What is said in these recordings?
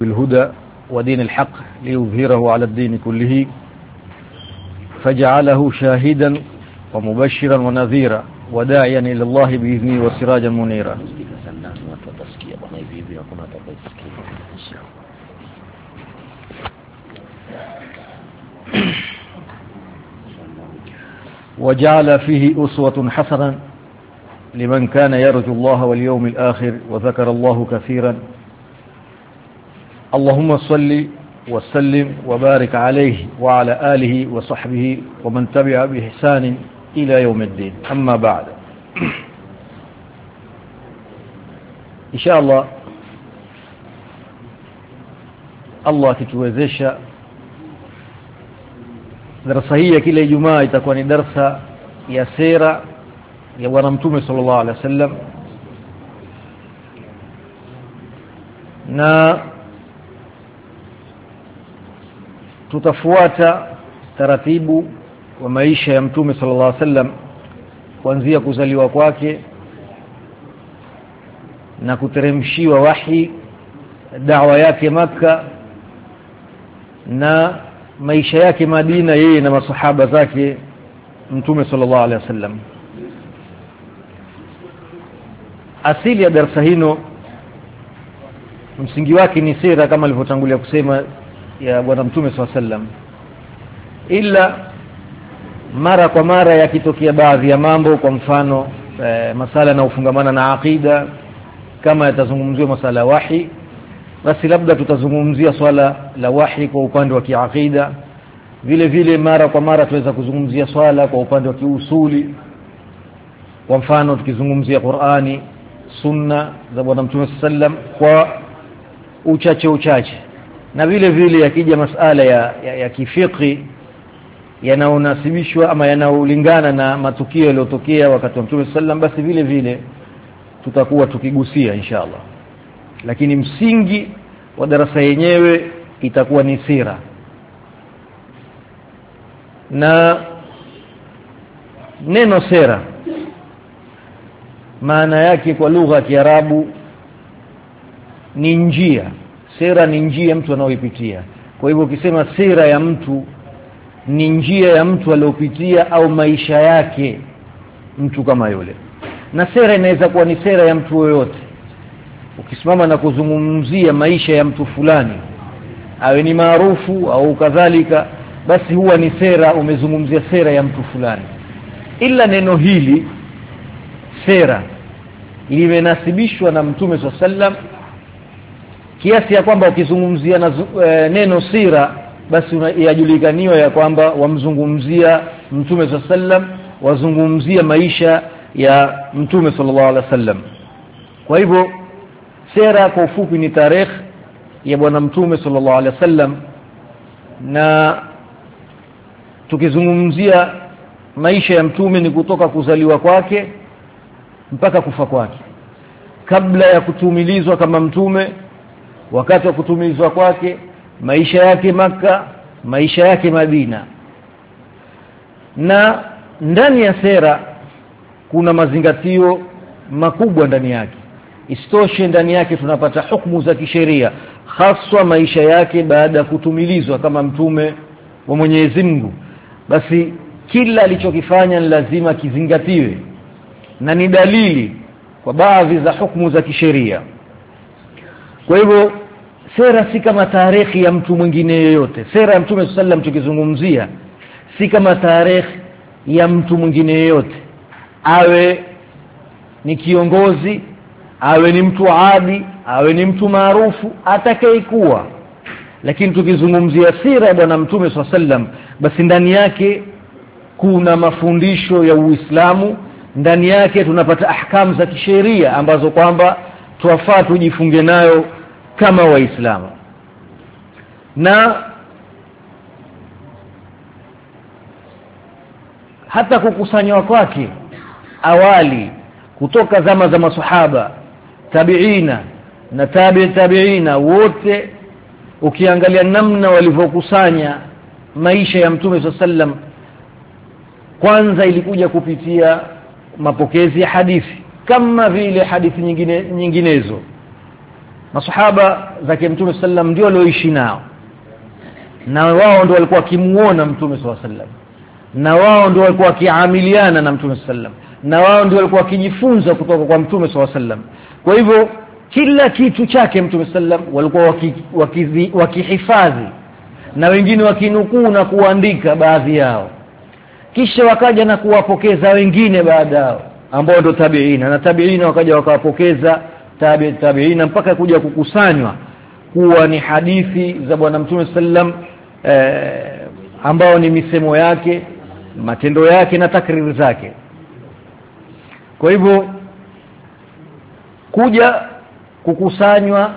بالهدى ودين الحق ليظهره على الدين كله فجعله شاهدا ومبشرا ونذيرا وداعيا إلى الله بإذنه وسراجا منيرا. وجعل فيه أسوة حسنة لمن كان يرجو الله واليوم الآخر وذكر الله كثيرا. اللهم صل وسلم وبارك عليه وعلى آله وصحبه ومن تبع بإحسان إلى يوم الدين. أما بعد، إن شاء الله Allah kituwezesha darasa hii ya kila Ijumaa itakuwa ni darasa ya sira ya Bwana Mtume sallallahu alaihi wasallam, na tutafuata taratibu wa maisha ya Mtume sallallahu alaihi wasallam kuanzia kuzaliwa kwake na kuteremshiwa wahi, da'wa yake Makka na maisha yake Madina, yeye na masahaba zake Mtume sallallahu alaihi wasallam. Asili ya darasa hino, msingi wake ni sira kama alivyotangulia kusema ya Bwana Mtume sallallahu alaihi wasallam, ila mara kwa mara yakitokea baadhi ya mambo, kwa mfano masala na ufungamana na aqida, kama yatazungumziwa masala ya wahi, basi labda tutazungumzia swala la wahi kwa upande wa kiaqida. Vile vile mara kwa mara tuweza kuzungumzia swala kwa upande wa kiusuli, kwa mfano tukizungumzia Qur'ani, sunna za Bwana Mtume sallam kwa uchache, na vile vile yakija masala ya kifiqhi yanaonasibishwa ama yanaolingana na matukio yaliyotokea wakati wa Mtume sallam, basi vile vile tutakuwa tukigusia inshallah. Lakini msingi wa darasa yenyewe itakuwa ni sira, na neno sira maana yake kwa lugha ya Kiarabu ni njia. Sira ni njia mtu anaoipitia. Kwa hivyo ukisema sira ya mtu ni njia ya mtu aliyopitia au maisha yake mtu kama yule. Na sira inaweza kuwa ni sira ya mtu yoyote. Ukisimama na kuzungumzia maisha ya mtu fulani, awe ni maarufu au kadhalika, basi huwa ni sira, umezungumzia sira ya mtu fulani. Ila neno hili sira limenasibishwa na Mtume sallam kiasi ya kwamba ukizungumzia neno sira, basi yajulikaniwa ya kwamba wamzungumzia Mtume sallam, wazungumzia maisha ya Mtume sallallahu alaihi wasallam. Kwa hivyo sira kwa ufupi ni tarehe ya Bwana Mtume sallallahu alaihi wasallam, na tukizungumzia maisha ya Mtume ni kutoka kuzaliwa kwake mpaka kufa kwake, kabla ya kutumilizwa kama mtume, wakati wa kutumilizwa kwake, maisha yake Makka, maisha yake Madina. Na ndani ya sera kuna mazingatio makubwa ndani yake. Isitoshe ndani yake tunapata hukumu za kisheria, haswa maisha yake baada ya kutumilizwa kama mtume wa Mwenyezi Mungu. Basi kila alichokifanya ni lazima kizingatiwe, na ni dalili kwa baadhi za hukumu za kisheria. Kwa hivyo sera si kama tarehe ya mtu mwingine yeyote. Sera ya Mtume sallam tukizungumzia si kama tarehe ya mtu mwingine yeyote, awe ni kiongozi, awe ni mtu adi, awe ni mtu maarufu, atakayekuwa. Lakini tukizungumzia sira ya Bwana Mtume sallam, basi ndani yake kuna mafundisho ya Uislamu, ndani yake tunapata ahkamu za kisheria ambazo kwamba tuwafaa tujifunge nayo kama Waislamu. Na hata kukusanywa kwake awali kutoka zama za masahaba, tabiina na tabiina wote, ukiangalia namna walivyokusanya maisha ya Mtume sallam, kwanza ilikuja kupitia mapokezi ya hadithi kama vile hadithi nyinginezo, masahaba zake Mtume sallam ndio walioishi nao, na wao ndio walikuwa kimuona Mtume sallam, na wao ndio walikuwa wakiamiliana na Mtume sallam, na wao ndio walikuwa wakijifunza kutoka kwa Mtume sallam. Kwa hivyo kila kitu chake Mtume sallam walikuwa wakihifadhi, na wengine wakinukuu na kuandika baadhi yao, kisha wakaja na kuwapokeza wengine baada yao ambao ndio tabiina, na tabiina wakaja wakawapokeza tabiina mpaka kuja kukusanywa kuwa ni hadithi za bwana Mtume sallam, ambao ni misemo yake, matendo yake na takriri zake. Kwa hivyo kuja kukusanywa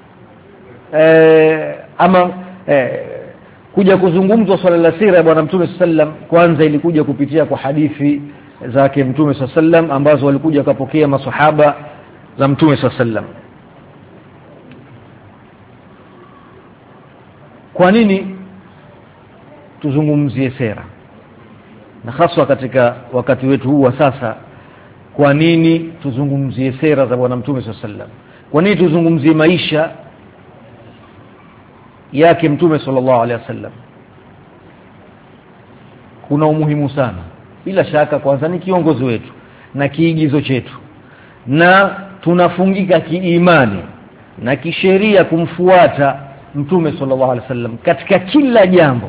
kuja kuzungumzwa swala la sira ya bwana Mtume sallam, kwanza ilikuja kupitia kwa hadithi zake Mtume sallam ambazo walikuja kupokea maswahaba za Mtume sallam. Kwa nini tuzungumzie sera, na hasa katika wakati wetu huu wa sasa? Kwa nini tuzungumzie sera za bwana Mtume sallam? Kwa nini tuzungumzie maisha yake Mtume sallallahu alaihi wasallam? Kuna umuhimu sana. Bila shaka kwanza ni kiongozi wetu na kiigizo chetu, na tunafungika kiimani na kisheria kumfuata Mtume sallallahu alaihi wasallam katika kila jambo.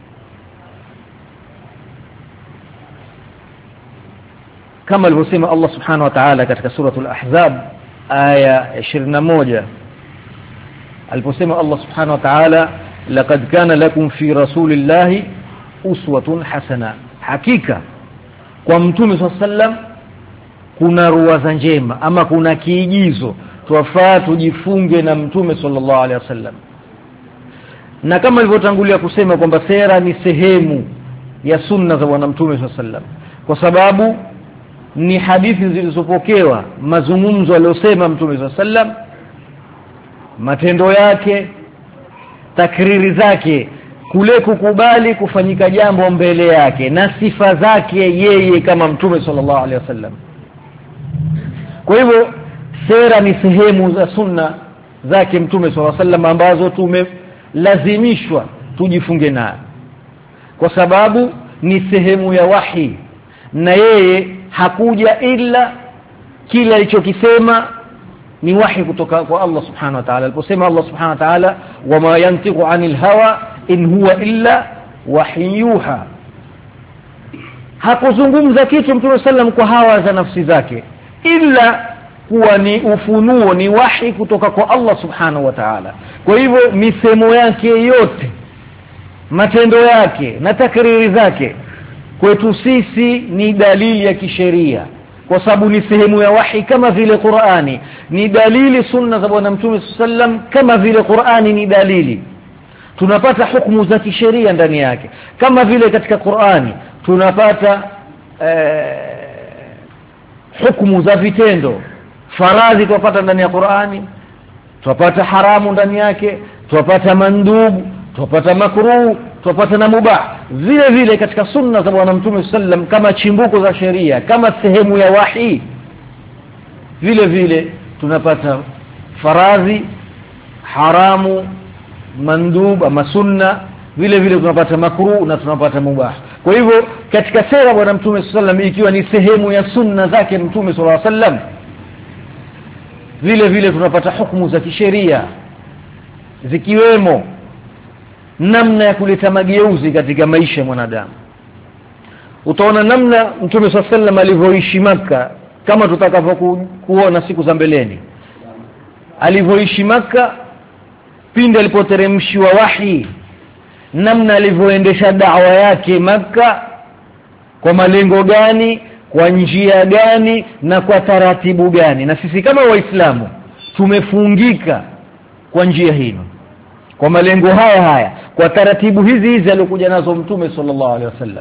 Kama alivyosema Allah subhanahu wa ta'ala katika suratul Ahzab aya 21, aliposema Allah subhanahu wa ta'ala, laqad kana lakum fi rasulillahi uswatun hasana, hakika kwa Mtume sallallahu alaihi wasallam kuna ruwaza njema, ama kuna kiigizo, twafaa tujifunge na Mtume sallallahu alaihi wasallam. Na kama nilivyotangulia kusema kwamba sera ni sehemu ya sunna za bwana Mtume sallallahu alaihi wasallam, kwa sababu ni hadithi zilizopokewa, mazungumzo aliyosema Mtume sallallahu alaihi wasallam, matendo yake, takriri zake, kule kukubali kufanyika jambo mbele yake, na sifa zake yeye kama Mtume sallallahu alaihi wasallam. Kwa hivyo sera ni sehemu za sunna zake Mtume sallallahu alaihi wasallam ambazo tumelazimishwa tujifunge nayo, kwa sababu ni sehemu ya wahi, na yeye hakuja ila kila alichokisema ni wahi kutoka kwa Allah subhanahu wa ta'ala. Aliposema Allah subhanahu wa ta'ala, wama yantiqu anil hawa in huwa illa wahyuha, hakuzungumza kitu Mtume sallam kwa hawa za nafsi zake, ila kuwa ni ufunuo, ni wahi kutoka kwa Allah subhanahu wa ta'ala. Kwa hivyo misemo yake yote, matendo yake na takriri zake kwetu sisi ni dalili ya kisheria, kwa sababu ni sehemu ya wahi, kama vile Qur'ani ni dalili. Sunna za bwana Mtume sallam kama vile Qur'ani ni dalili, tunapata hukumu za kisheria ndani yake. Kama vile katika Qur'ani tunapata hukumu za vitendo, faradhi tupata ndani ya Qur'ani, tupata haramu ndani yake, tupata mandubu, tupata makruh, tupata na mubah. Vile vile katika sunna za bwana Mtume sallam kama chimbuko za sheria, kama sehemu ya wahi, vile vile tunapata faradhi, haramu, mandub ama sunna, vile vile tunapata makruh na tunapata mubah. Kwa hivyo katika sera bwana Mtume sallam, ikiwa ni sehemu ya sunna zake Mtume sallallahu alaihi wasallam, vile vile tunapata hukumu za kisheria, zikiwemo namna ya kuleta mageuzi katika maisha ya mwanadamu. Utaona namna Mtume sallallahu alaihi wasallam alivyoishi Makka, kama tutakavyokuona siku za mbeleni, alivyoishi Makka pindi alipoteremshiwa wahi, namna alivyoendesha da'wa yake Makka, kwa malengo gani, kwa njia gani, na kwa taratibu gani. Na sisi kama Waislamu tumefungika kwa njia hiyo, kwa malengo haya, kwa taratibu hizi alizokuja nazo Mtume sallallahu alaihi wasallam.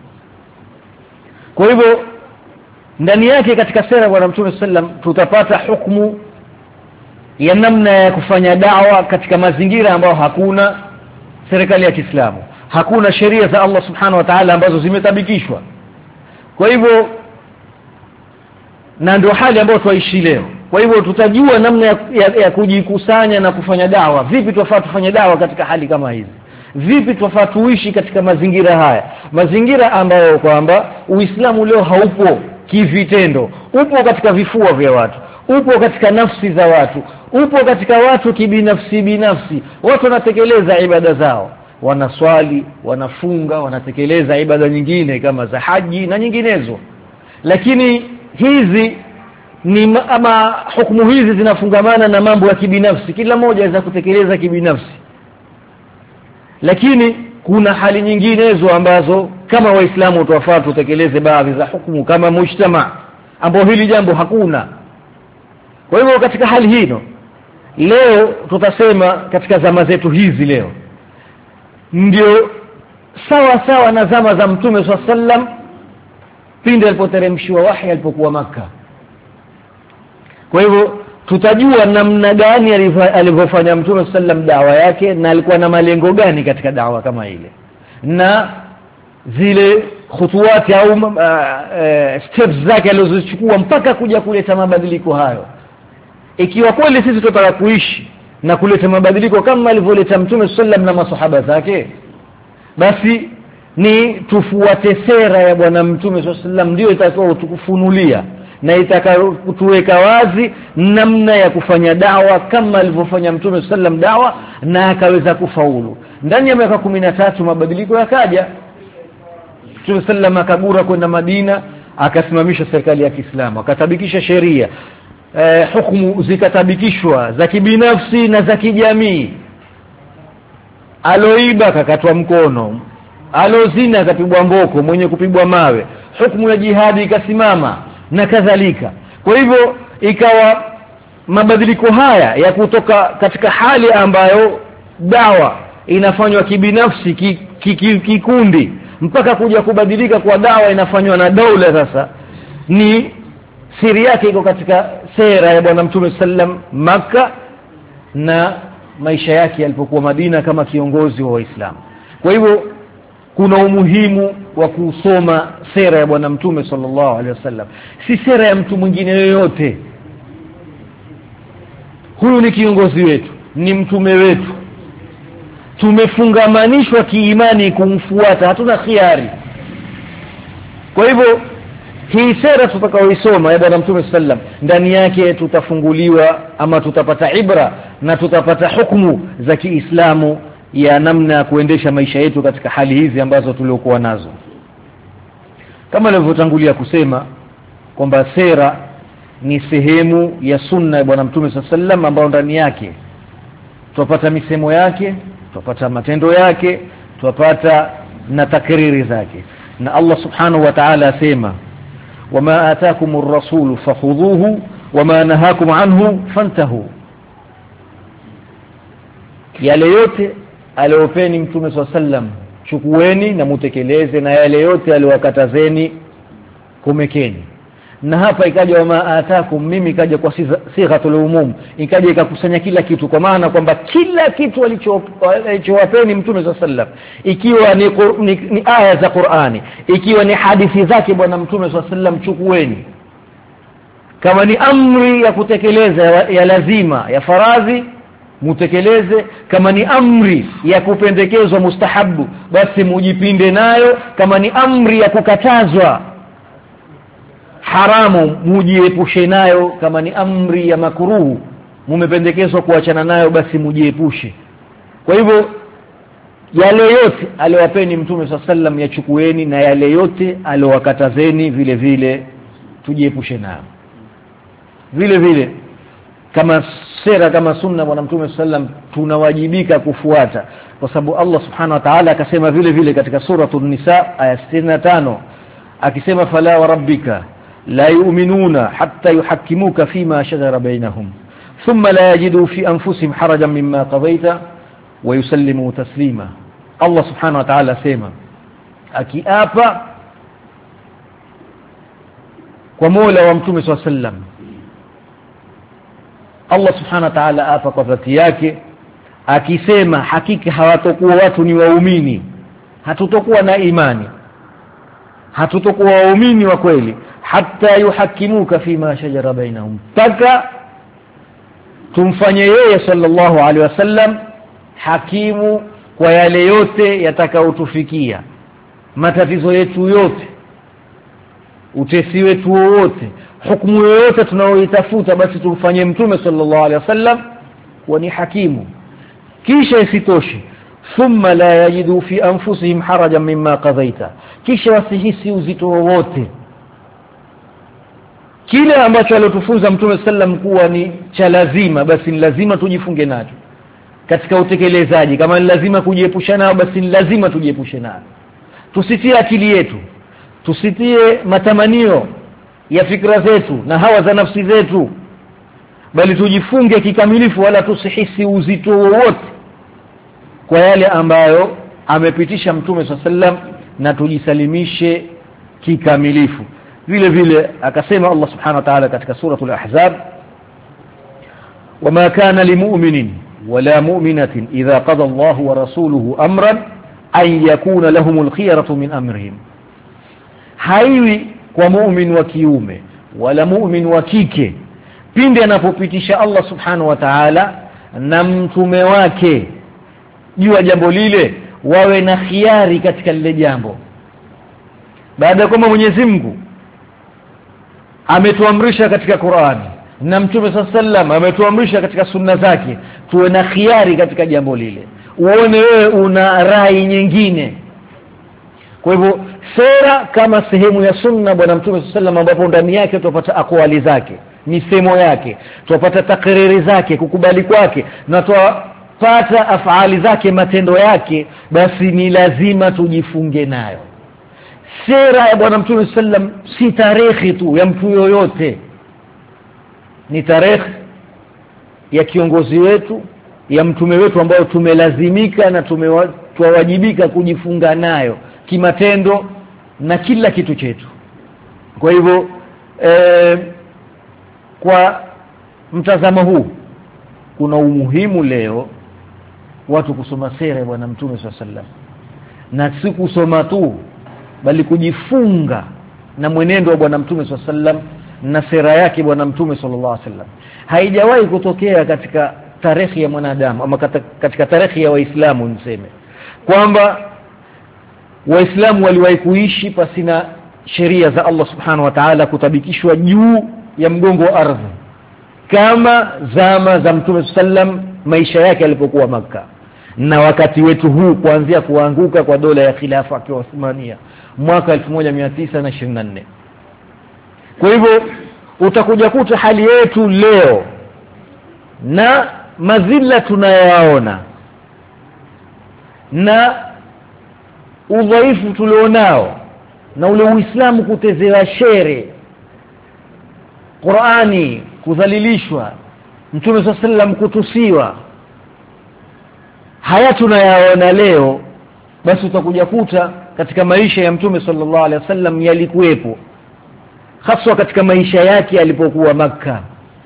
Kwa hivyo ndani yake katika sera bwana Mtume sallam tutapata hukumu ya namna ya kufanya da'wa katika mazingira ambayo hakuna serikali ya Kiislamu, hakuna sheria za Allah subhanahu wa ta'ala ambazo zimetabikishwa. Kwa hivyo na ndio hali ambayo tuishi leo. Kwa hivyo tutajua namna ya kujikusanya na kufanya dawa. Vipi tufaa tufanye dawa katika hali kama hizi? Vipi tufaa tuishi katika mazingira haya? Mazingira ambayo kwamba Uislamu leo haupo kivitendo, upo katika vifua vya watu, upo katika nafsi za watu, upo katika watu binafsi. Watu wanatekeleza ibada zao, wanaswali, wanafunga, wanatekeleza ibada nyingine kama za haji na nyinginezo, lakini hizi ni ama hukumu hizi zinafungamana na mambo ya kibinafsi, kila mmoja anaweza kutekeleza kibinafsi. Lakini kuna hali nyinginezo ambazo kama Waislamu tuwafaa tutekeleze baadhi za hukumu kama mujtama, ambao hili jambo hakuna. Kwa hivyo katika hali hino leo tutasema katika zama zetu hizi leo ndio sawa na zama za Mtume SAW pindi alipoteremshiwa wahi alipokuwa Makka. Kwa hivyo tutajua namna gani alivyofanya Mtume SAW dawa yake, na alikuwa na malengo gani katika dawa kama ile, na zile khutuwati au steps zake alizochukua mpaka kuja kuleta mabadiliko hayo. Ikiwa kweli sisi tutataka kuishi na kuleta mabadiliko kama alivyoleta Mtume SAW na masahaba zake, basi ni tufuate sera ya bwana Mtume SAW, ndio itakuwa tukufunulia na itakayotuweka wazi namna ya kufanya dawa kama alivyofanya Mtume SAW dawa, na akaweza kufaulu. Ndani ya miaka 13 mabadiliko yakaja. Mtume SAW akagura kwenda Madina, akasimamisha serikali ya Kiislamu, akatabikisha sheria, hukumu zikatabikishwa za kibinafsi na za kijamii. Aloiba kakatwa mkono, alozina akapigwa mboko, mwenye kupigwa mawe, hukumu ya jihadi ikasimama na kadhalika. Kwa hivyo ikawa mabadiliko haya ya kutoka katika hali ambayo dawa inafanywa kibinafsi kikundi mpaka kuja kubadilika kwa dawa inafanywa na daula. Sasa ni siri yake iko katika sera ya bwana Mtume sallam Makka na maisha yake alipokuwa Madina kama kiongozi wa Waislamu. Kwa hivyo kuna umuhimu wa kusoma sera ya bwana Mtume sallallahu alaihi wasallam, si sera ya mtu mwingine yoyote. Huyu ni kiongozi wetu, ni mtume wetu, tumefungamanishwa kiimani kumfuata, hatuna khiari. Kwa hivyo hii sera tutakaoisoma ya bwana Mtume sallam, ndani yake tutafunguliwa ama tutapata ibra na tutapata hukumu za Kiislamu ya namna ya kuendesha maisha yetu katika hali hizi ambazo tuliokuwa nazo. Kama nilivyotangulia kusema kwamba sera ni sehemu ya sunna ya bwana Mtume sallam, ambao ndani yake tupata misemo yake, tupata matendo yake, tupata na takriri zake. Na Allah subhanahu wa ta'ala asema, wama ataakumur rasulu fakhudhuhu wama nahakum anhu fantahu. Yale yote aliyopeni Mtume sallam chukueni na mutekeleze, na yale yote aliyowakatazeni kumekeni. Na hapa ikaja wama ataakum, mimi ikaja kwa sighatul umum, ikaja ikakusanya kila kitu, kwa maana kwamba kila kitu alichowapeni Mtume sallam, ikiwa ni aya za Qur'ani, ikiwa ni hadithi zake bwana Mtume sallam, chukueni. Kama ni amri ya kutekeleza ya lazima ya faradhi mutekeleze, kama ni amri ya kupendekezwa mustahabu basi mujipinde nayo, kama ni amri ya kukatazwa haramu mujiepushe nayo, kama ni amri ya makruhu mumependekezwa kuachana nayo basi mujiepushe. Kwa hivyo yale yote aliyowapeni Mtume sallam yachukueni, na yale yote aliyowakatazeni vile vile tujiepushe nayo. Vile vile kama sera kama sunna bwana Mtume sallam tunawajibika kufuata, kwa sababu Allah subhanahu wa ta'ala akasema vile vile katika suratul Nisa aya 65 akisema, fala wa rabbika la yu'minuna hatta yuhakkimuka fima shajara bainahum thumma la yajidu fi anfusihim harajan mimma qadaita wa yusallimu taslima. Allah subhanahu wa ta'ala asema, akiapa kwa Mola wa Mtume sallam, Allah subhanahu wa ta'ala apa kwa dhati yake akisema, hakika hawatakuwa watu ni waumini, hatutokuwa na imani, hatutokuwa waumini wa kweli, hatta yuhakimuka fima shajara bainahum, taka tumfanye yeye sallallahu alaihi wasallam hakimu kwa yale yote yatakayotufikia, matatizo yetu yote, utesi wetu wote, hukumu yoyote tunayoitafuta, basi tumfanye mtume sallallahu alaihi wasallam kuwa ni hakimu. Kisha isitoshe, thumma la yajidu fi anfusihim harajan mimma qadaita, kisha wasihisi uzito wowote kile ambacho alotufunza mtume sallam kuwa ni cha lazima, basi ni lazima tujifunge nacho katika utekelezaji. Kama ni lazima kujiepusha nao, basi ni lazima tujiepushe nao. Tusitie akili yetu, tusitie matamanio ya fikra zetu na hawa za nafsi zetu, bali tujifunge kikamilifu, wala tusihisi uzito wowote kwa yale ambayo amepitisha mtume sallam, na tujisalimishe kikamilifu. Vile vile akasema Allah subhanahu wa ta'ala katika suratul Ahzab, wama kana limu'minin wala mu'minatin idha qada Allahu wa rasuluhu amran an yakuna lahumul khiyaratu min amrihim, haiwi kwa mu'min wa kiume wala mu'min wa kike pindi anapopitisha Allah subhanahu wa ta'ala na mtume wake juu ya jambo lile, wawe na khiari katika lile jambo, baada ya kwamba Mwenyezi Mungu ametuamrisha katika Qur'an na mtume sallam ametuamrisha katika sunna zake, tuwe na khiari katika jambo lile. Uone wewe una rai nyingine. Kwa hivyo sera kama sehemu ya sunna bwana mtume sallam, ambapo ndani yake tupata akwali zake, misemo yake, tupata takriri zake, kukubali kwake, na tupata afali zake, matendo yake, basi ni lazima tujifunge nayo. Sera ya bwana mtume sallam si tarehe tu ya mtu yoyote, ni tarehe ya kiongozi wetu, ya mtume wetu, ambayo tumelazimika na tuwajibika kujifunga nayo kimatendo na kila kitu chetu. Kwa hivyo kwa mtazamo huu, kuna umuhimu leo watu kusoma sera ya bwana mtume sallam, na si kusoma tu, bali kujifunga na mwenendo wa bwana mtume sallam na sera yake bwana mtume sallallahu alaihi wasallam. Haijawahi kutokea katika tarehe ya mwanadamu, ama katika tarehe ya Waislamu niseme kwamba Waislamu waliwahi kuishi pasina sheria za Allah subhanahu wa ta'ala kutabikishwa juu ya mgongo wa ardhi, kama zama za mtume sallam, maisha yake alipokuwa Makka, na wakati wetu huu kuanzia kuanguka kwa dola ya khilafa ya Uthmania mwaka 1924. Kwa hivyo utakuja kuta hali yetu leo na madhila tunayoona na udhaifu tulionao na ule Uislamu kutezewa shere, Qur'ani kudhalilishwa, mtume sallam kutusiwa, haya tunayaona leo, basi utakuja kuta katika maisha ya mtume sallallahu alaihi wasallam yalikuwepo, hasa katika maisha yake alipokuwa Makka.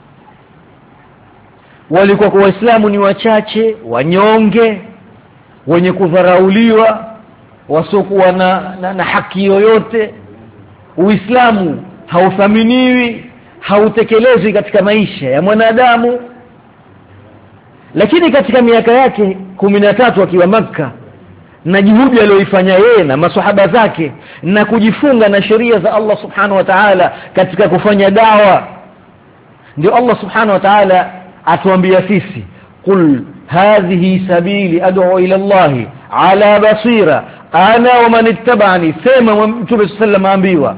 Walikuwa kwa Waislamu ni wachache, wanyonge, wenye kudharauliwa, wasiokuwa na haki yoyote. Uislamu hauthaminiwi, hautekelezwi katika maisha ya mwanadamu. Lakini katika miaka yake 13 akiwa Makka, na juhudi aliyoifanya yeye na maswahaba zake na kujifunga na sheria za Allah subhanahu wa ta'ala katika kufanya dawa, ndio Allah subhanahu wa ta'ala atuambia sisi, qul hadhihi sabili ad'u ila Allah ala basira ana wa man ittaba'ani. Sema mtume sallam aambiwa,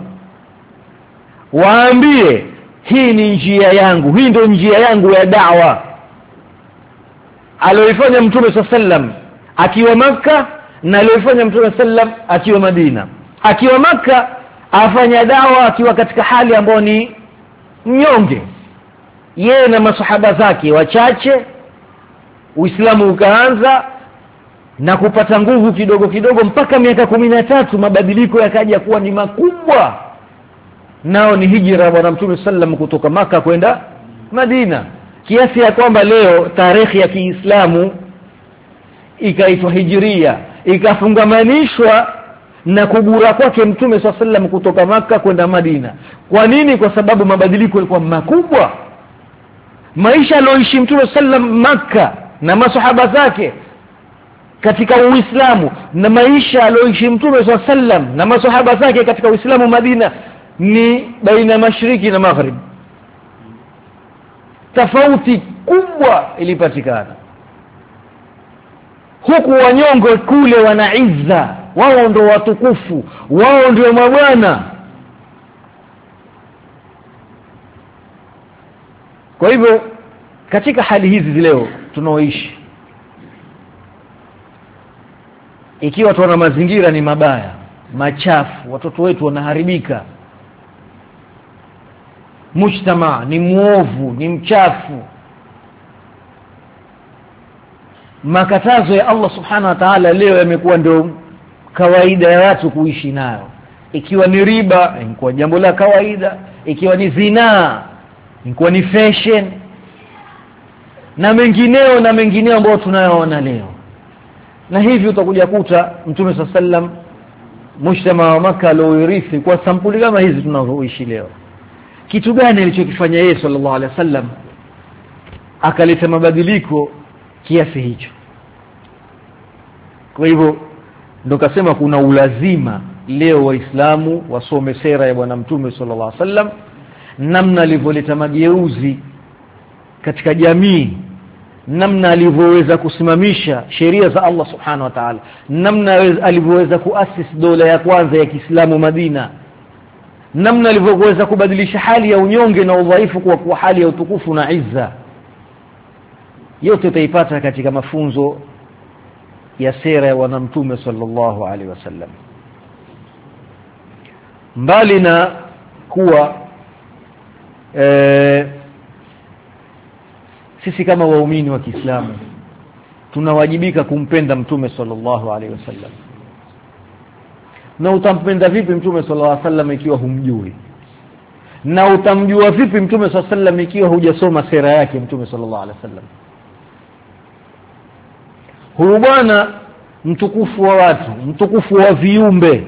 waambie hii ni njia yangu, hii ndio njia yangu ya da'wa aliyofanya mtume sallam akiwa Makka, na aliyofanya mtume sallam akiwa Madina. Akiwa Makka afanya dawa akiwa katika hali ambayo ni mnyonge, yeye na masahaba zake wachache. Uislamu ukaanza na kupata nguvu kidogo kidogo, mpaka miaka 13 mabadiliko yakaja kuwa ni makubwa, nao ni hijra bwana mtume sallam kutoka Makka kwenda Madina, kiasi ya kwamba leo tarehe ya Kiislamu ikaitwa Hijria, ikafungamanishwa na kugura kwake mtume sallam kutoka Makka kwenda Madina. Kwa nini? Kwa sababu mabadiliko yalikuwa makubwa. maisha aliyoishi Mtume sallam Makka na masahaba zake katika Uislamu na maisha aliyoishi Mtume sallam na masahaba zake katika Uislamu Madina ni baina mashariki na maghrib. Tofauti kubwa ilipatikana. Huku wanyonge kule wana izza, wao ndio watukufu, wao ndio mabwana. Kwa hivyo katika hali hizi leo tunaoishi, ikiwa tuna mazingira ni mabaya, machafu, watoto wetu wanaharibika, mujtama ni muovu, ni mchafu, makatazo ya Allah subhanahu wa ta'ala leo yamekuwa ndio kawaida ya watu kuishi nayo. Ikiwa ni riba inakuwa jambo la kawaida, ikiwa ni zinaa inakuwa ni fashion, na mengineo ambayo tunayoona leo. Na hivi utakuja kuta Mtume sallam mujtama wa Makka alioirithi kwa sampuli kama hizi tunazoishi leo. Kitu gani alichokifanya yeye sallallahu alaihi wasallam akaleta mabadiliko kiasi hicho? Kwa hivyo ndo kasema kuna ulazima leo Waislamu wasome sera ya bwana Mtume sallallahu alaihi wasallam, namna alivyoleta mageuzi katika jamii, namna alivyoweza kusimamisha sheria za Allah subhanahu wa ta'ala, namna alivyoweza kuasisi dola ya kwanza ya Kiislamu Madina, namna alivyoweza kubadilisha hali ya unyonge na udhaifu kuwa hali ya utukufu na izza. Yote utaipata katika mafunzo ya sera ya bwana Mtume sallallahu alaihi wasallam. Mbali na kuwa sisi kama waumini wa Kiislamu tunawajibika kumpenda Mtume sallallahu alaihi wasallam. Na utampenda vipi Mtume sallallahu alaihi wasallam ikiwa humjui? Na utamjua vipi Mtume sallallahu alaihi wasallam ikiwa hujasoma sera yake Mtume sallallahu alaihi wasallam? Huyu bwana mtukufu wa watu, mtukufu wa viumbe,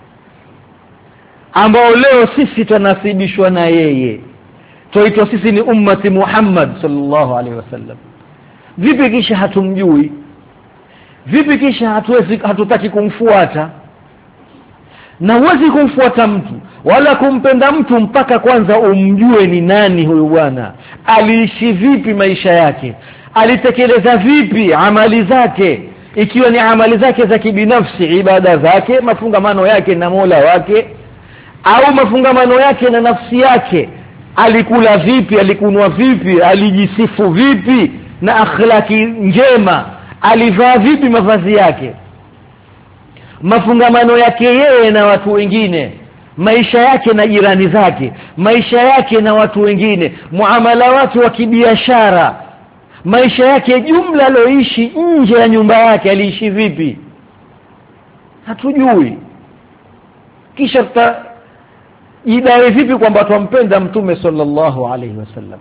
ambao leo sisi tunasibishwa na yeye, tuitwa sisi ni ummati Muhammad sallallahu alaihi wasallam. Vipi kisha hatumjui? Vipi kisha hatutaki kumfuata? Na huwezi kumfuata mtu wala kumpenda mtu mpaka kwanza umjue ni nani huyu bwana, aliishi vipi maisha yake, alitekeleza vipi amali zake, ikiwa ni amali zake za kibinafsi, ibada zake, mafungamano yake na Mola wake, au mafungamano yake na nafsi yake, alikula vipi, alikunwa vipi, alijisifu vipi na akhlaki njema, alivaa vipi mavazi yake, mafungamano yake yeye na watu wengine, maisha yake na jirani zake, maisha yake na watu wengine, muamala wake wa kibiashara, maisha yake jumla aloishi nje ya nyumba yake aliishi vipi, hatujui. Kisha idai vipi kwamba tumpenda Mtume sallallahu alaihi wasallam?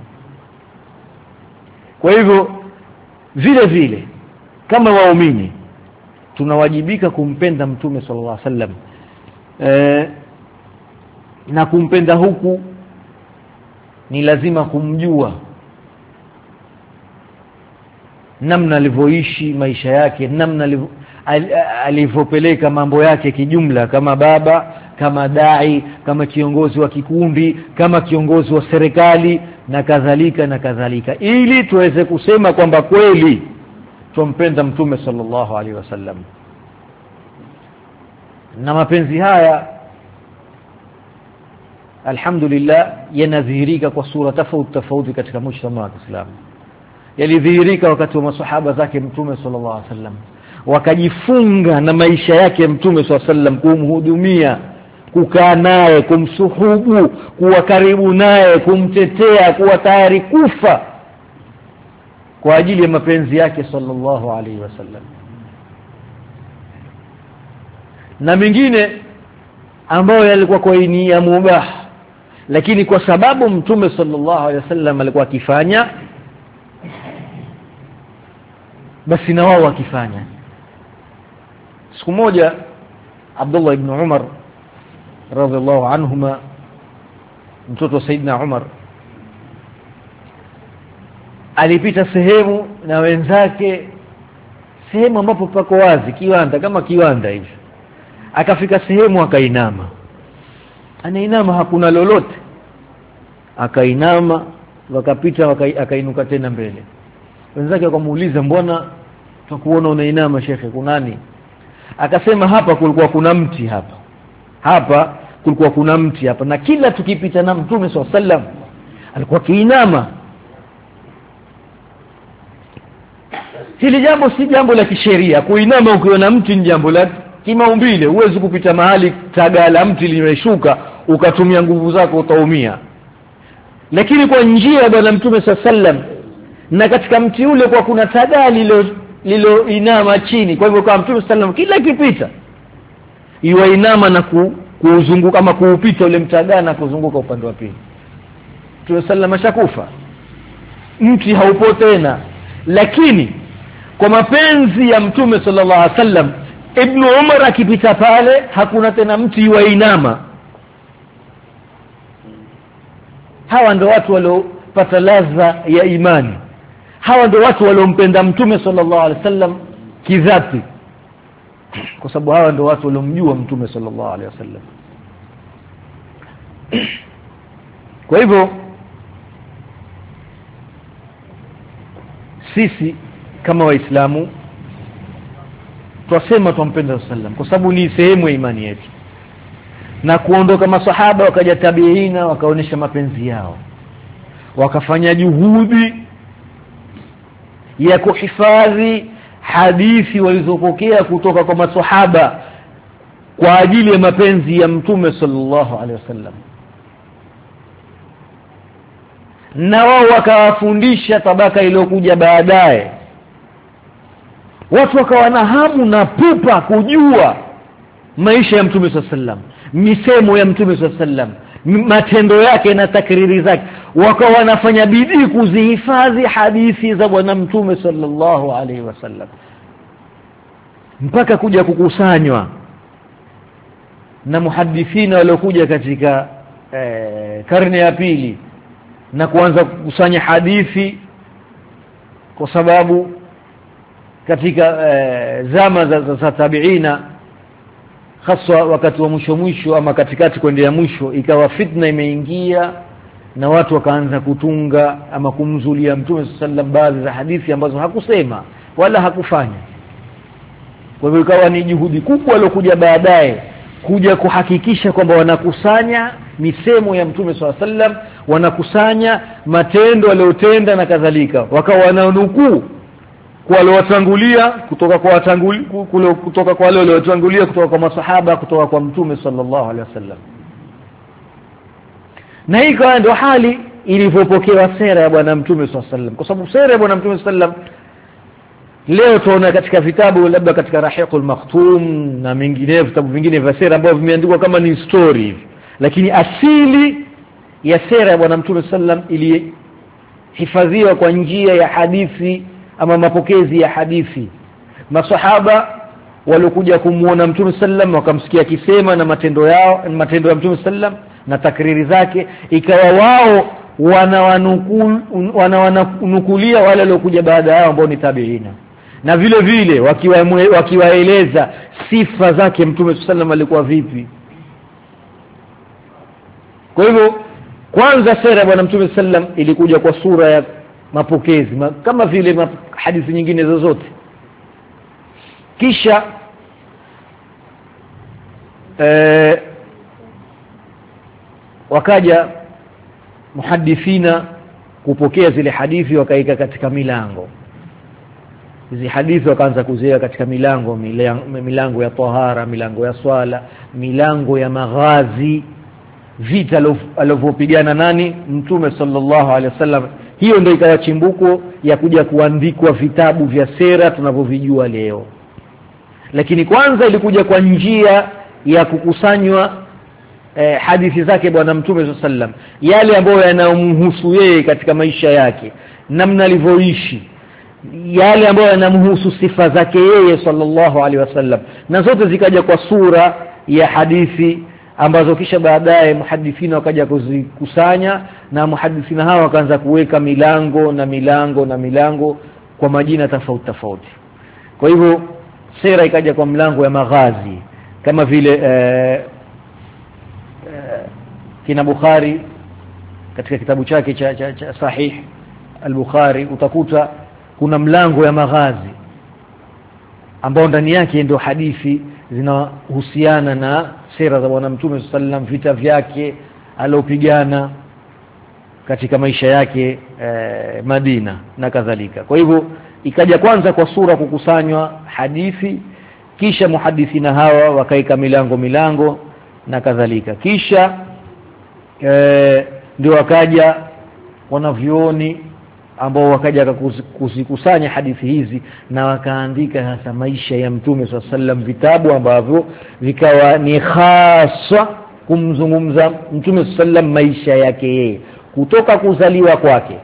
Kwa hivyo vile vile kama waumini tunawajibika kumpenda Mtume sallallahu alaihi wasallam, na kumpenda huku ni lazima kumjua namna alivyoishi maisha yake, namna alivyopeleka mambo yake kijumla, kama baba, kama dai, kama kiongozi wa kikundi, kama kiongozi wa serikali na kadhalika, ili tuweze kusema kwamba kweli tumpenda Mtume sallallahu alaihi wasallam. Na mapenzi haya alhamdulillah yanadhihirika kwa sura tofauti katika mujtama wa Kiislamu. Yalidhihirika wakati wa masahaba zake Mtume sallallahu alaihi wasallam, wakajifunga na maisha yake Mtume sallallahu alaihi wasallam, kumhudumia, kukaa naye, kumsuhubu, kuwa karibu naye, kumtetea, kuwa tayari kufa kwa ajili ya mapenzi yake sallallahu alaihi wasallam. Na mengine ambayo yalikuwa kwa ni ya mubah, lakini kwa sababu Mtume sallallahu alaihi wasallam alikuwa akifanya, basi na wao wakifanya. Siku moja Abdullah ibn Umar radhiallahu anhuma, mtoto wa Saidina Umar, alipita sehemu na wenzake, sehemu ambapo pako wazi, kiwanda kama kiwanda hivi. Akafika sehemu akainama, anainama hakuna lolote, akainama, wakapita akainuka tena mbele. Wenzake wakamuuliza, mbona tukuona unainama shekhe, kunani? Akasema, hapa kulikuwa kuna mti hapa kulikuwa kuna mti hapa, na kila tukipita na Mtume SAW alikuwa kiinama. Hili jambo si jambo la kisheria. Kuinama ukiona mti ni jambo la kimaumbile. Huwezi kupita mahali taga la mti limeshuka ukatumia nguvu zako, utaumia. Lakini kwa njia ya Bwana Mtume SAW, na katika mti ule kwa kuna taga lilo inama chini, kwa hivyo kwa Mtume SAW kila kipita yuinama na kuzunguka ama kuupita ule mtaga na kuzunguka upande wa pili. Mtume SAW ashakufa, mti haupo tena. Lakini kwa mapenzi ya Mtume sallallahu alaihi wasallam, Ibn Umar akipita pale hakuna tena mti yuinama. Hawa ndio watu waliopata ladha ya imani. Hawa ndio watu waliompenda Mtume sallallahu alaihi wasallam kidhati, kwa sababu hawa ndio watu waliomjua Mtume sallallahu alaihi wasallam. Kwa hivyo sisi kama Waislamu twasema tumpenda sallam kwa sababu ni sehemu ya imani yetu. Na kuondoka masahaba wakaja tabiina, wakaonesha mapenzi yao, wakafanya juhudi ya kuhifadhi hadithi walizopokea kutoka kwa masahaba kwa ajili ya mapenzi ya Mtume sallallahu alaihi wasallam, na wao wakawafundisha tabaka iliyokuja baadaye. Watu wakawa na hamu na pupa kujua maisha ya Mtume sallallahu alaihi wasallam, misemo ya Mtume sallallahu alaihi wasallam, matendo yake na takriri zake. Wakawa wanafanya bidii kuzihifadhi hadithi za Bwana Mtume sallallahu alaihi wasallam, mpaka kuja kukusanywa na muhadithina waliokuja katika karne ya pili na kuanza kukusanya hadithi, kwa sababu katika zama za tabiina, hasa wakati wa mwisho ama katikati kuendelea mwisho, ikawa fitna imeingia na watu wakaanza kutunga ama kumzulia Mtume sallallahu baadhi za hadithi ambazo hakusema wala hakufanya. Kwa hivyo ikawa ni juhudi kubwa alokuja baadaye kuja kuhakikisha kwamba wanakusanya misemo ya Mtume SAW, wanakusanya matendo aliyotenda na kadhalika, wakawa wananukuu kwa waliotangulia kutoka kwa wale waliotangulia, kutoka kwa masahaba, kutoka kwa Mtume sallallahu alaihi wasallam. Na hii ndio hali ilivyopokewa sera ya Bwana Mtume sallallahu alaihi wasallam, kwa sababu sera ya Bwana Mtume sallallahu alaihi wasallam leo tunaona katika vitabu, labda katika Rahiqul Maktum na mengineyo, vitabu vingine vya sera ambavyo vimeandikwa kama ni story hivi, lakini asili ya sera ya Bwana Mtume sallam ilihifadhiwa kwa njia ya hadithi ama mapokezi ya hadithi. Masahaba walikuja kumuona Mtume sallam, wakamsikia akisema na matendo ya Mtume sallam na takriri zake, ikawa wao wanawanukulia wale waliokuja baada yao ambao ni tabiina, na vile vile wakiwaeleza sifa zake Mtume sallam alikuwa vipi. Kwa hivyo kwanza sera ya Bwana Mtume sallam ilikuja kwa sura ya mapokezi kama vile hadithi nyingine zozote. Kisha wakaja muhadithina kupokea zile hadithi, wakaika katika milango. Hizi hadithi wakaanza kuziweka katika milango ya tahara, milango ya swala, milango ya maghazi, vita alivyopigana nani? Mtume sallallahu alaihi wasallam. Hiyo ndio ikawa chimbuko ya kuja kuandikwa vitabu vya sera tunavyovijua leo. Lakini kwanza ilikuja kwa njia ya kukusanywa hadithi zake Bwana Mtume sallallahu alaihi wasallam, yale ambayo yanamhusu yeye katika maisha yake, namna alivyoishi, yale ambayo yanamhusu sifa zake yeye sallallahu alaihi wasallam, na zote zikaja kwa sura ya hadithi ambazo kisha baadaye muhadithina wakaja kuzikusanya, na muhadithina hawa wakaanza kuweka milango na milango na milango kwa majina tofauti tofauti. Kwa hivyo sira ikaja kwa mlango ya maghazi, kama vile kina Bukhari katika kitabu chake cha Sahih al-Bukhari utakuta kuna mlango ya maghazi ambao ndani yake ndio hadithi zinahusiana na sira za Bwana Mtume sallam, vita vyake alopigana katika maisha yake Madina na kadhalika. Kwa hivyo ikaja kwanza kwa sura kukusanywa hadithi, kisha muhadithina hawa wakaika milango na kadhalika, kisha ndio wakaja wanavyuoni ambao wakaja kuzikusanya hadithi hizi na wakaandika hasa maisha ya Mtume sallam, vitabu ambavyo vikawa ni hasa kumzungumza Mtume sallam, maisha yake yeye kutoka kuzaliwa kwake,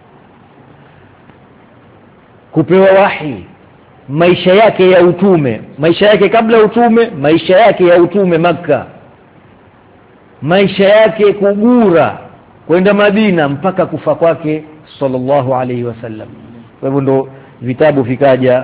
kupewa wahi, maisha yake ya utume, maisha yake kabla utume, maisha yake ya utume Makka, maisha yake kugura kwenda Madina mpaka kufa kwake sallallahu alayhi wasallam. Kwa hivyo ndo vitabu vikaja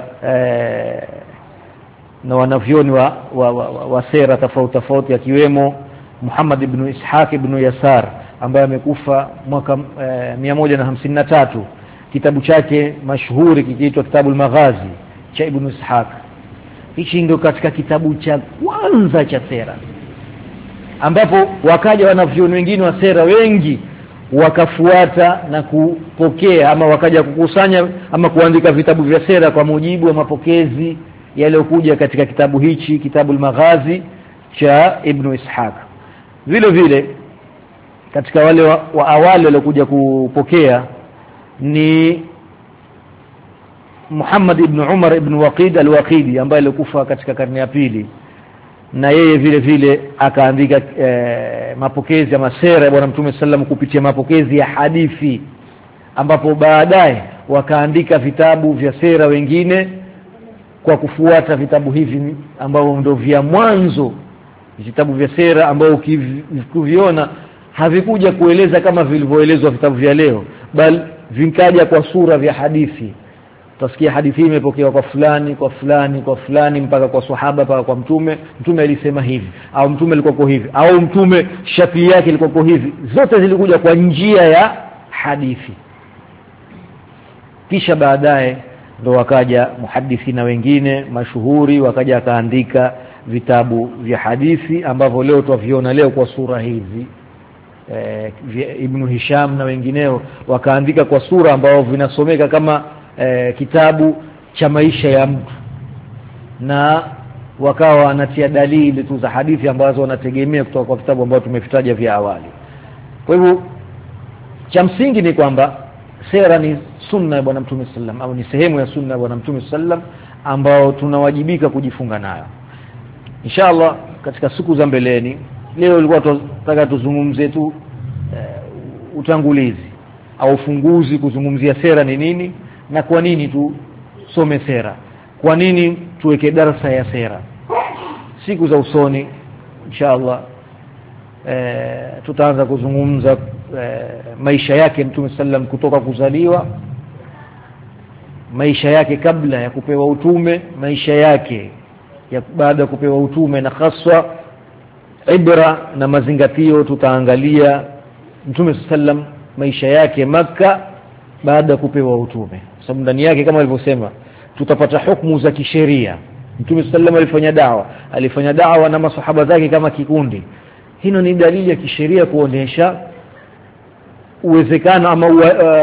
na wanavyoni wa sera tofauti tofauti, akiwemo Muhammad ibn Ishaq ibn Yasar ambaye amekufa mwaka 153. Kitabu chake mashuhuri kikiitwa Kitabu al-Maghazi cha Ibn Ishaq. Hichi ndio katika kitabu cha kwanza cha sera, ambapo wakaja wanavyoni wengine wa sera wengi wakafuata na kupokea ama wakaja kukusanya ama kuandika vitabu vya sera kwa mujibu wa mapokezi yaliyokuja katika kitabu hichi, Kitabu al-Maghazi cha Ibn Ishaq. Vile vile katika wale wa awali waliokuja kupokea ni Muhammad ibn Umar ibn Waqid al-Waqidi ambaye alikufa katika karne ya pili, na yeye vile vile akaandika mapokezi ya masera ya Bwana Mtume sallam kupitia mapokezi ya hadithi, ambapo baadaye wakaandika vitabu vya sera wengine kwa kufuata vitabu hivi ambao ndio vya mwanzo, vitabu vya sera ambao ukiviona havikuja kueleza kama vilivyoelezwa vitabu vya leo, bali vikaja kwa sura vya hadithi. Utasikia hadithi imepokewa kwa fulani kwa fulani kwa fulani mpaka kwa sahaba mpaka kwa mtume alisema hivi, au mtume alikuwa hivi, au mtume shakli yake ilikuwa hivi. Zote zilikuja kwa njia ya hadithi. Kisha baadaye ndo wakaja muhadithina wengine mashuhuri wakaja kaandika vitabu vya hadithi ambavyo leo tuviona leo kwa sura hizi. Ibn Hisham na wengineo wakaandika kwa sura ambao vinasomeka kama kitabu cha maisha ya mtu, na wakawa wanatia dalili tu za hadithi ambazo wanategemea kutoka kwa vitabu ambavyo tumevitaja vya awali. Kwa hivyo cha msingi ni kwamba sera ni sunna ya Bwana Mtume sallam, au ni sehemu ya sunna ya Bwana Mtume sallam ambao tunawajibika kujifunga nayo. Inshallah katika siku za mbeleni, leo ilikuwa tunataka tuzungumzie tu utangulizi au ufunguzi kuzungumzia sera ni nini na kwa nini tusome sera, kwa nini tuweke darasa ya sera. Siku za usoni inshallah tutaanza kuzungumza maisha yake Mtume sallam kutoka kuzaliwa, maisha yake kabla ya kupewa utume, maisha yake ya baada ya kupewa utume, na haswa ibra na mazingatio tutaangalia Mtume sallam maisha yake Makka baada ya kupewa utume, sababu ndani yake kama alivyosema tutapata hukumu za kisheria. Mtume sallam alifanya da'wa na masahaba zake kama kikundi. Hino ni dalili ya kisheria kuonesha uwezekano ama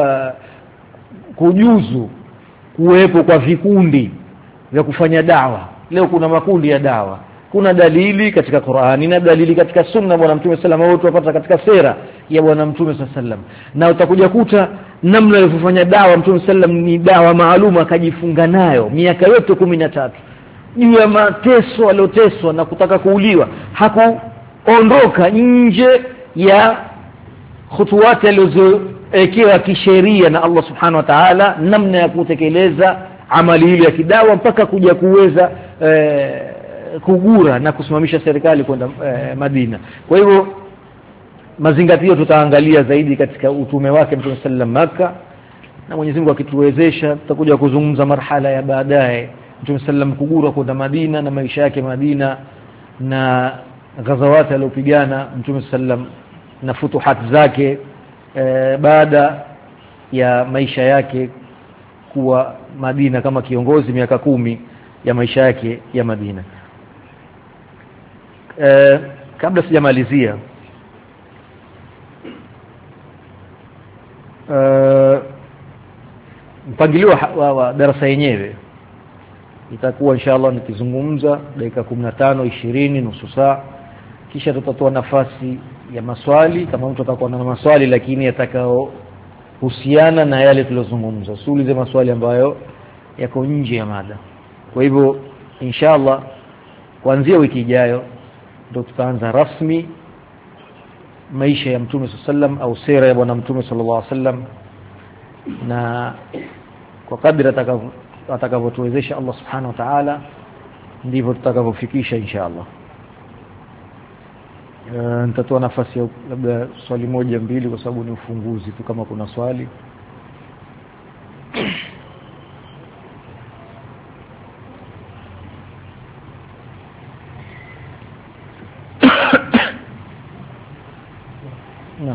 kujuzu kuwepo kwa vikundi vya kufanya da'wa. Leo kuna makundi ya da'wa, kuna dalili katika Qur'ani na dalili katika sunna Bwana Mtume sallam, au tupata katika sera ya Bwana Mtume sallam. Na utakuja kuta namna alivyofanya da'wa Mtume sallam ni da'wa maalum akajifunga nayo miaka yote 13 juu ya mateso alioteswa na kutaka kuuliwa. Hakuondoka nje ya khutuwati alizowekewa kisheria na Allah subhanahu wa ta'ala, namna ya kutekeleza amali ile ya kidawa mpaka kuja kuweza kugura na kusimamisha serikali kwenda Madina. Kwa hivyo mazingatio tutaangalia zaidi katika utume wake Mtume sallam Makkah, na Mwenyezi Mungu akituwezesha tutakuja kuzungumza marhala ya baadaye Mtume sallam kugura kwenda Madina na maisha yake Madina na ghazawati aliyopigana Mtume sallam na futuhat zake baada ya maisha yake kuwa Madina kama kiongozi, miaka 10 ya maisha yake ya Madina. Kabla sijamalizia mpangilio wa darasa yenyewe itakuwa inshallah nikizungumza dakika 15 20 nusu saa, kisha tutatoa nafasi ya maswali kama mtu atakuwa na maswali lakini yatakao husiana na yale tuliyozungumza, usiulize maswali ambayo yako nje ya mada. Kwa hivyo inshallah kuanzia wiki ijayo ndio tutaanza rasmi maisha ya Mtume sallam au sira ya bwana Mtume sallallahu alaihi wasallam, na kwa kadri atakavyotuwezesha Allah subhanahu wa ta'ala ndivyo tutakavyofikisha inshallah. Nitatoa nafasi ya labda swali moja mbili kwa sababu ni ufunguzi tu kama kuna swali. Naam.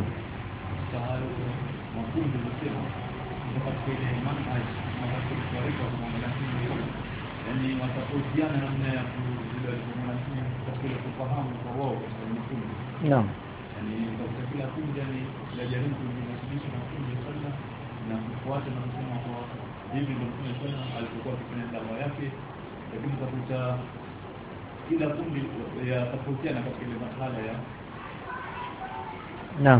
Naam. Kila kundi linajaribu kujinasibisha na kundi sana na kufuata na kusema kwa hivi ndio tunasema alikuwa akifanya dawa yake, lakini utakuta kila kundi ya tofautiana katika ile masala ya. Naam.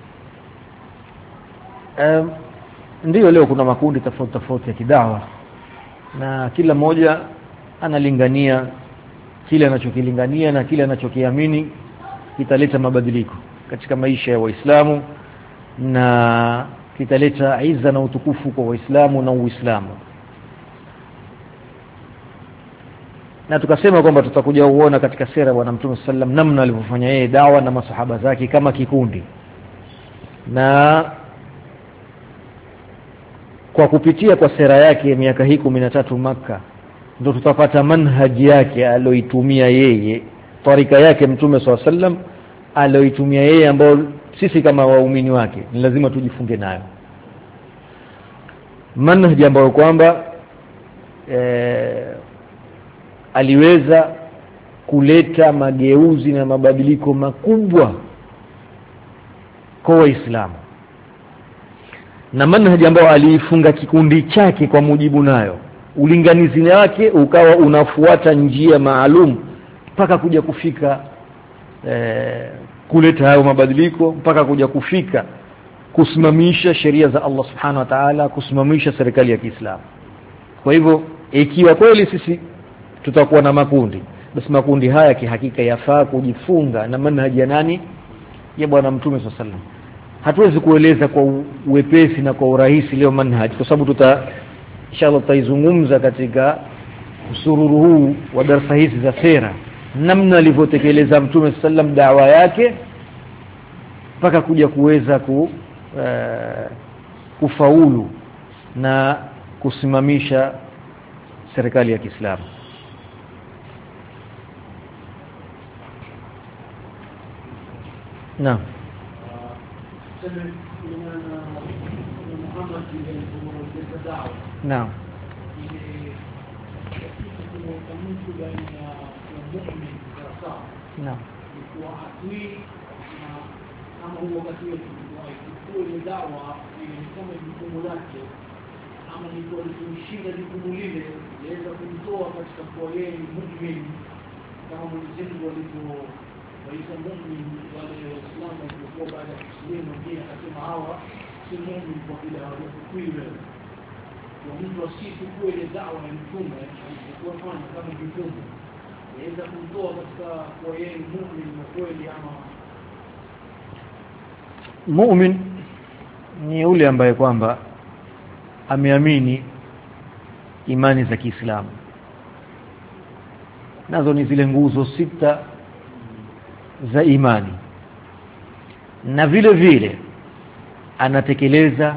Ndio leo kuna makundi tofauti ya kidawa na kila mmoja analingania kile anachokilingania na kile anachokiamini kitaleta mabadiliko katika maisha ya Waislamu na kitaleta izza na utukufu kwa Waislamu na Uislamu. Na tukasema kwamba tutakuja kuona katika sira bwana Mtume sallam namna alivyofanya yeye dawa na masahaba zake kama kikundi, na kwa kupitia kwa sira yake miaka hii 13 Makkah ndio tutapata manhaji yake aliyoitumia yeye, tarika yake Mtume sallam aliyoitumia yeye, ambao sisi kama waumini wake ni lazima tujifunge nayo. Manhaji ambayo kwamba aliweza kuleta mageuzi na mabadiliko makubwa kwa Waislamu, na manhaji ambayo aliifunga kikundi chake kwa mujibu nayo, ulinganizi wake ukawa unafuata njia maalum mpaka kuja kufika kuleta hayo mabadiliko, mpaka kuja kufika kusimamisha sheria za Allah subhanahu wa ta'ala, kusimamisha serikali ya Kiislamu. Kwa hivyo ikiwa kweli sisi tutakuwa na makundi, basi makundi haya kihakika yafaa kujifunga na manhaji ya nani? Ya bwana Mtume sallam. Hatuwezi kueleza kwa uwepesi na kwa urahisi leo manhaji, kwa sababu inshallah tutaizungumza katika usururu huu wa darasa hizi za sera, namna alivyotekeleza Mtume sallam da'wa yake mpaka kuja kuweza kufaulu na kusimamisha serikali ya Kiislamu. Naam. Naam. Naam. Kama huo wakati wetu ile dawa kama jukumu lake, ama ni kwa kumshinda jukumu lile, inaweza kumtoa katika kwa yeye muumini, kama Mwenyezi Mungu alivyowaita muumini wale Waislamu walikuwa baada ya kusilimu, pia akasema hawa si muumini kwa vile hawakufikiwa. Kwa mtu asiyechukua ile dawa ya mtume alikuwa fanya kama jukumu, inaweza kumtoa katika kwa yeye muumini na kweli. Ama mu'min ni yule ambaye kwamba ameamini imani za Kiislamu, nazo ni zile nguzo 6 za imani, na vile vile anatekeleza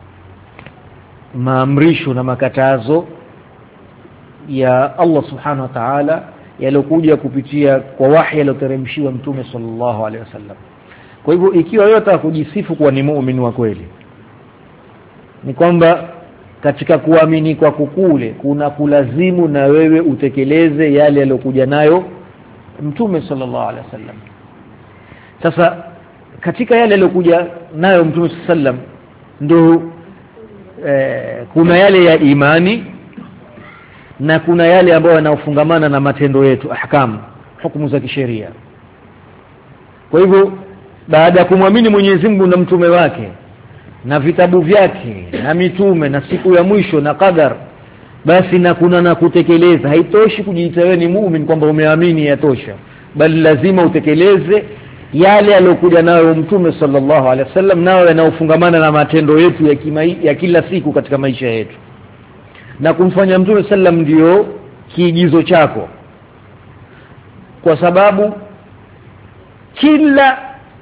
maamrisho na makatazo ya Allah subhanahu wa ta'ala yalokuja kupitia kwa wahi alioteremshiwa mtume sallallahu alaihi wasallam. Kwa hivyo ikiwa wewe unataka kujisifu kuwa ni muumini wa kweli, ni kwamba katika kuamini kwa kukule kuna kulazimu na wewe utekeleze yale aliyokuja nayo mtume sallallahu alaihi wasallam. Sasa katika yale aliyokuja nayo mtume sallam ndio kuna yale ya imani na kuna yale ambayo yanaofungamana na matendo yetu, ahkamu, hukumu za kisheria. Kwa hivyo baada ya kumwamini Mwenyezi Mungu na mtume wake na vitabu vyake na mitume na siku ya mwisho na qadar, basi na kuna na kutekeleza. Haitoshi kujiita wewe ni muumini kwamba umeamini yatosha, bali lazima utekeleze yale aliyokuja nayo mtume sallallahu alaihi wasallam, nao yanaofungamana na matendo yetu ya kila siku katika maisha yetu, na kumfanya mtume sallam ndio kiigizo chako, kwa sababu kila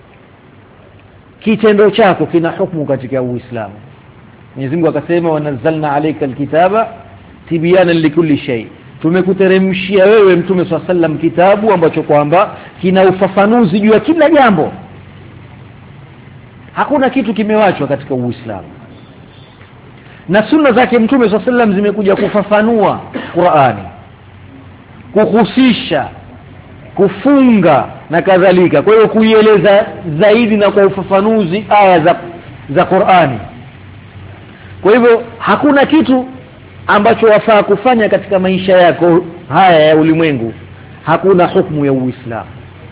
kitendo chako kina hukumu katika Uislamu. Mwenyezi Mungu akasema wanazalna alayka alkitaba tibyana likulli shay, tumekuteremshia wewe mtume sallam kitabu ambacho kwamba kina ufafanuzi juu ya kila jambo. Hakuna kitu kimewachwa katika Uislamu, na sunna zake mtume sallam zimekuja kufafanua Qur'ani, kuhusisha, kufunga na kadhalika. Kwa hiyo kuieleza zaidi na kwa ufafanuzi aya za Qur'ani. Kwa hivyo hakuna kitu ambacho wafaa kufanya katika maisha yako haya ya ulimwengu hakuna hukumu ya Uislamu.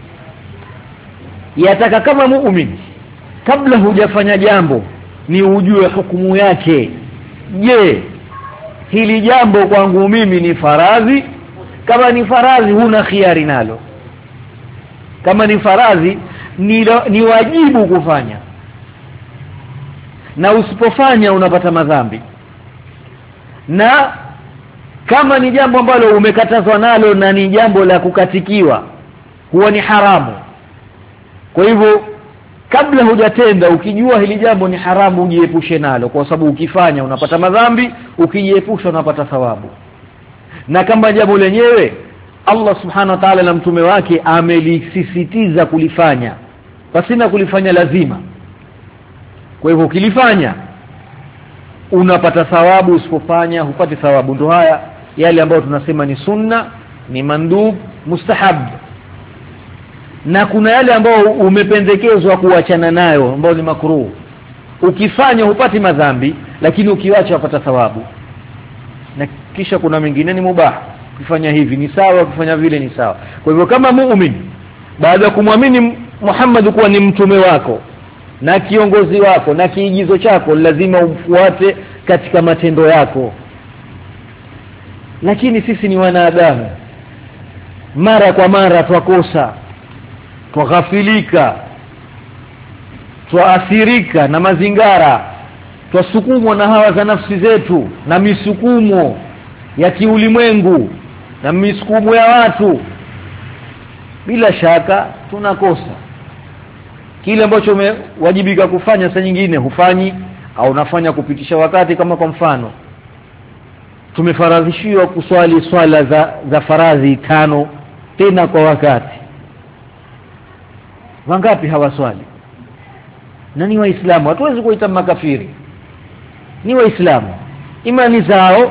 Yataka kama muumini kabla hujafanya jambo ni ujue hukumu yake. Je, hili jambo kwangu mimi ni faradhi? Kama ni faradhi huna khiari nalo. Kama ni faradhi ni wajibu kufanya, na usipofanya unapata madhambi. Na kama ni jambo ambalo umekatazwa nalo na ni jambo la kukatikiwa, huwa ni haramu. Kwa hivyo kabla hujatenda, ukijua hili jambo ni haramu, ujiepushe nalo, kwa sababu ukifanya unapata madhambi, ukijiepusha unapata thawabu. Na kama jambo lenyewe Allah subhanahu wa ta'ala na mtume wake amelisisitiza kulifanya, pasina kulifanya lazima. Kwa hivyo ukilifanya unapata thawabu, usipofanya hupati thawabu. Ndio haya yale ambayo tunasema ni sunna, ni mandub, mustahab. Na kuna yale ambayo umependekezwa kuachana nayo ambayo ni makruh. Ukifanya hupati madhambi, lakini ukiacha upata thawabu. Na kisha kuna mengine ni mubah, kufanya hivi ni sawa, kufanya vile ni sawa. Kwa hivyo kama muumini baada ya kumwamini Muhammad kuwa ni mtume wako na kiongozi wako na kiigizo chako, lazima umfuate katika matendo yako. Lakini sisi ni wanadamu, mara kwa mara twakosa, twaghafilika, twaathirika na mazingara, twasukumwa na hawa za nafsi zetu na misukumo ya kiulimwengu na misukumo ya watu. Bila shaka tunakosa kile ambacho umewajibika kufanya, saa nyingine hufanyi au unafanya kupitisha wakati. Kama kwa mfano tumefaradhishiwa kuswali swala za faradhi 5 tena kwa wakati. Wangapi hawaswali? Na ni Waislamu, hatuwezi kuita makafiri, ni Waislamu. Imani zao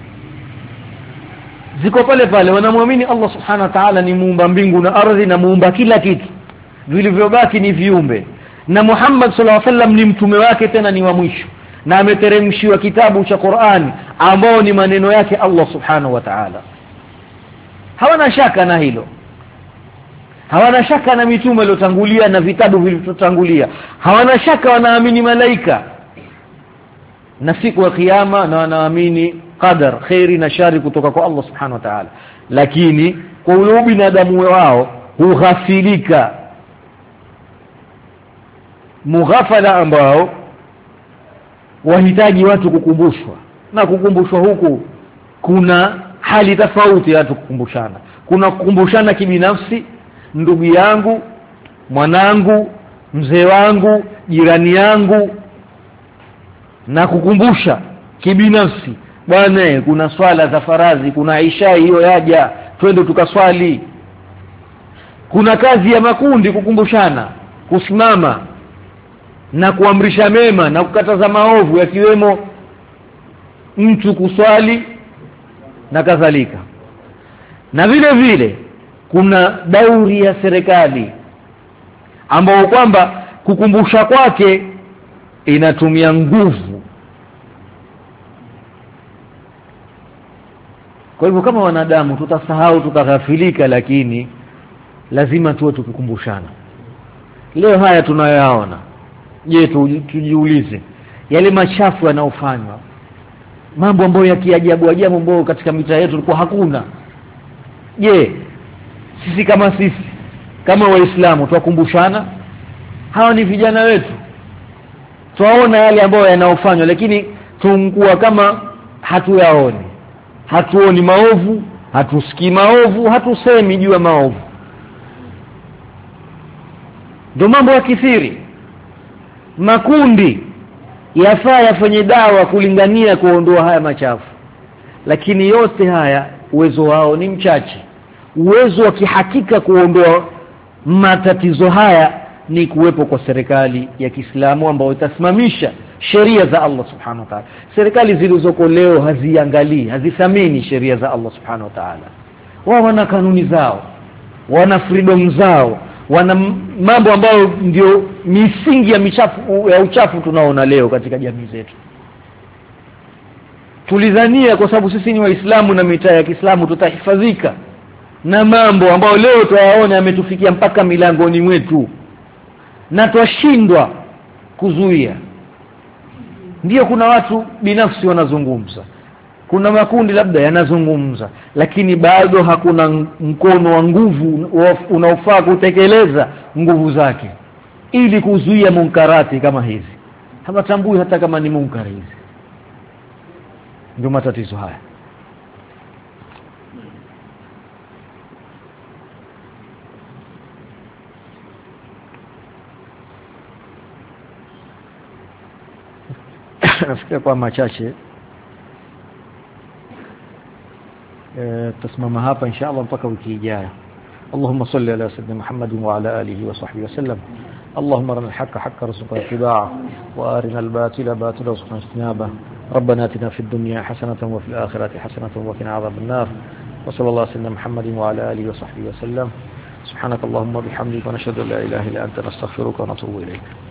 ziko pale pale, wanamwamini Allah subhanahu wa ta'ala ni muumba mbingu na ardhi na muumba kila kitu, vilivyobaki ni viumbe, na Muhammad sallallahu alaihi wasallam ni mtume wake, tena ni wa mwisho, na ameteremshiwa kitabu cha Qur'an ambao ni maneno yake Allah subhanahu wa ta'ala. Hawana shaka na hilo, hawana shaka na mitume waliotangulia na vitabu vilivyotangulia, hawana shaka, wanaamini malaika na siku ya kiyama, na wanaamini qadar khairi na shari kutoka kwa Allah subhanahu wa ta'ala. Lakini kwa ule binadamu wao hughafilika mughafala ambao wahitaji watu kukumbushwa, na kukumbushwa huku kuna hali tofauti ya watu kukumbushana. kuna kukumbushana kibinafsi, ndugu yangu, mwanangu, mzee wangu, jirani yangu, na kukumbusha kibinafsi, bwana kuna swala za faradhi, kuna isha hiyo yaja, twende tukaswali. Kuna kazi ya makundi kukumbushana, kusimama na kuamrisha mema na kukataza maovu, yakiwemo mtu kuswali na kadhalika. Na vile vile kuna dauri ya serikali ambao kwamba kukumbusha kwake inatumia nguvu. Kwa hivyo kama wanadamu tutasahau, tutaghafilika, lakini lazima tuwe tukikumbushana. Leo haya tunayoyaona, je, tujiulize yale machafu yanayofanywa, mambo ambayo ya kiajabu ajabu ambayo katika mitaa yetu tulikuwa hakuna. Je, sisi kama Waislamu tuwakumbushana? Hawa ni vijana wetu, tuwaona yale ambayo yanayofanywa, lakini tunakuwa kama hatuyaoni. Hatuoni maovu, hatusikii maovu, hatusemi juu ya maovu. Ndio mambo ya kithiri. Makundi yafaa yafanye dawa kulingania kuondoa haya machafu, lakini yote haya uwezo wao ni mchache. Uwezo wa kihakika kuondoa matatizo haya ni kuwepo kwa serikali ya Kiislamu ambayo itasimamisha sheria za Allah subhanahu wa ta'ala. Serikali zilizoko leo haziangalii, hazithamini sheria za Allah subhanahu wa ta'ala. Wao wana kanuni zao, wana freedom zao, wana mambo ambayo ndio misingi ya uchafu tunaona leo katika jamii zetu. Tulidhania kwa sababu sisi ni Waislamu na mitaa ya Kiislamu tutahifadhika na mambo ambayo leo tuyaona yametufikia mpaka milangoni mwetu na twashindwa kuzuia. Ndio kuna watu binafsi wanazungumza, kuna makundi labda yanazungumza, lakini bado hakuna mkono wa nguvu unaofaa kutekeleza nguvu zake ili kuzuia munkarati kama hizi. Hawatambui hata kama ni munkari hizi. Ndio matatizo haya. Nafikiri kwa machache tusimama hapa inshallah mpaka wiki ijayo. Allahumma salli ala sayyidina Muhammadin wa ala alihi wa sahbihi wasallam. اللهم ارنا الحق حقا وارزقنا اتباعه وارنا الباطل باطلا وارزقنا اجتنابه. ربنا اتنا في الدنيا حسنة وفي الآخرة حسنة وقنا عذاب النار. وصلى الله على سيدنا محمد وعلى آله وصحبه وسلم. سبحانك اللهم وبحمدك ونشهد أن لا إله إلا أنت نستغفرك ونتوب إليك.